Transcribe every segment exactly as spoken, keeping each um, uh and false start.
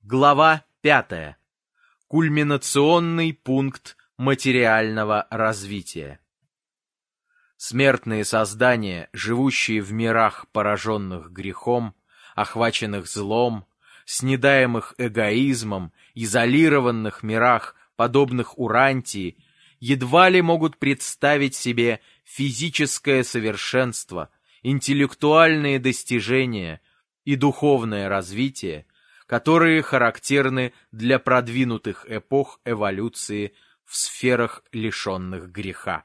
Глава пятая. Кульминационный пункт материального развития. Смертные создания, живущие в мирах, пораженных грехом, охваченных злом, снедаемых эгоизмом, изолированных мирах, подобных Урантии, едва ли могут представить себе физическое совершенство, интеллектуальные достижения и духовное развитие, которые характерны для продвинутых эпох эволюции в сферах, лишенных греха.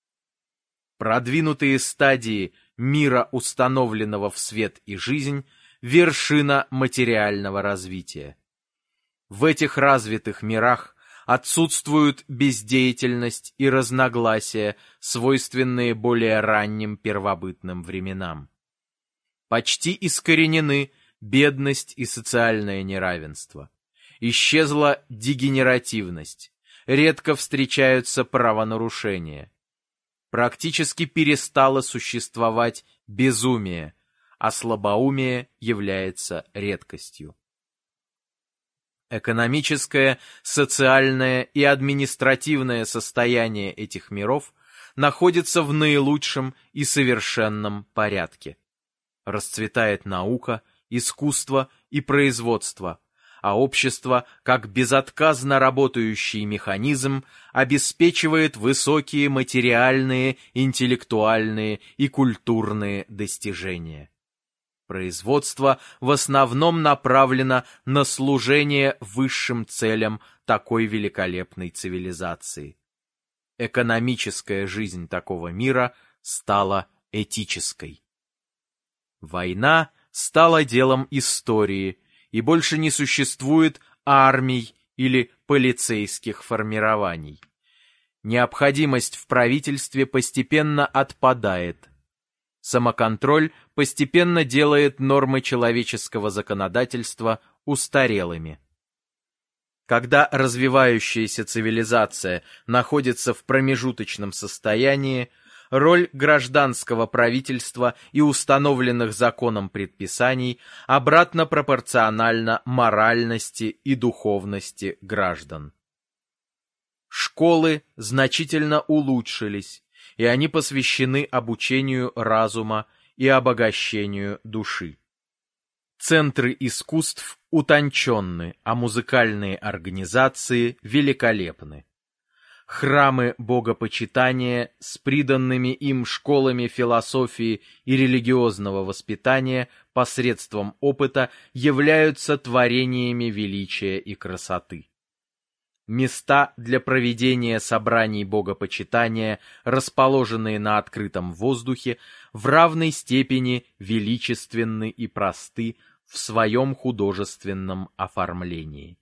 Продвинутые стадии мира, установленного в свет и жизнь, вершина материального развития. В этих развитых мирах отсутствуют бездеятельность и разногласия, свойственные более ранним первобытным временам. Почти искоренены бедность и социальное неравенство. Исчезла дегенеративность, редко встречаются правонарушения. Практически перестало существовать безумие, а слабоумие является редкостью. Экономическое, социальное и административное состояние этих миров находится в наилучшем и совершенном порядке. Расцветает наука, искусство и производство, а общество, как безотказно работающий механизм, обеспечивает высокие материальные, интеллектуальные и культурные достижения. Производство в основном направлено на служение высшим целям такой великолепной цивилизации. Экономическая жизнь такого мира стала этической. Война стала делом истории, и больше не существует армий или полицейских формирований. Необходимость в правительстве постепенно отпадает. Самоконтроль постепенно делает нормы человеческого законодательства устарелыми. Когда развивающаяся цивилизация находится в промежуточном состоянии, роль гражданского правительства и установленных законом предписаний обратно пропорциональна моральности и духовности граждан. Школы значительно улучшились, и они посвящены обучению разума и обогащению души. Центры искусств утонченны, а музыкальные организации великолепны. Храмы богопочитания с приданными им школами философии и религиозного воспитания посредством опыта являются творениями величия и красоты. Места для проведения собраний богопочитания, расположенные на открытом воздухе, в равной степени величественны и просты в своем художественном оформлении.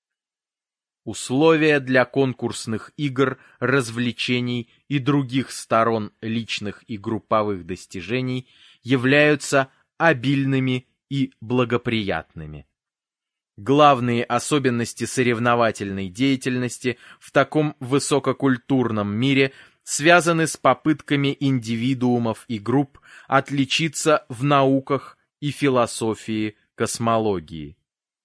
Условия для конкурсных игр, развлечений и других сторон личных и групповых достижений являются обильными и благоприятными. Главные особенности соревновательной деятельности в таком высококультурном мире связаны с попытками индивидуумов и групп отличиться в науках и философии космологии.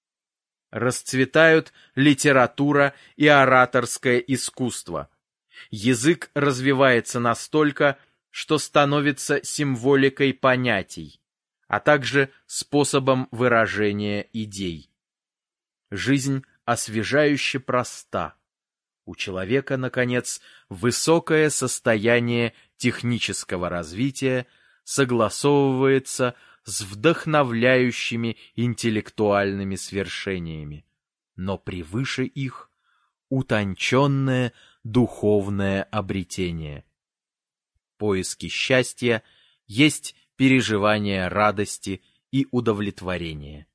Расцветают литература и ораторское искусство. Язык развивается настолько, что становится символикой понятий, а также способом выражения идей. Жизнь освежающе проста. У человека, наконец, высокое состояние технического развития согласовывается с вдохновляющими интеллектуальными свершениями, но превыше их утонченное духовное обретение. Поиски счастья есть переживание радости и удовлетворения.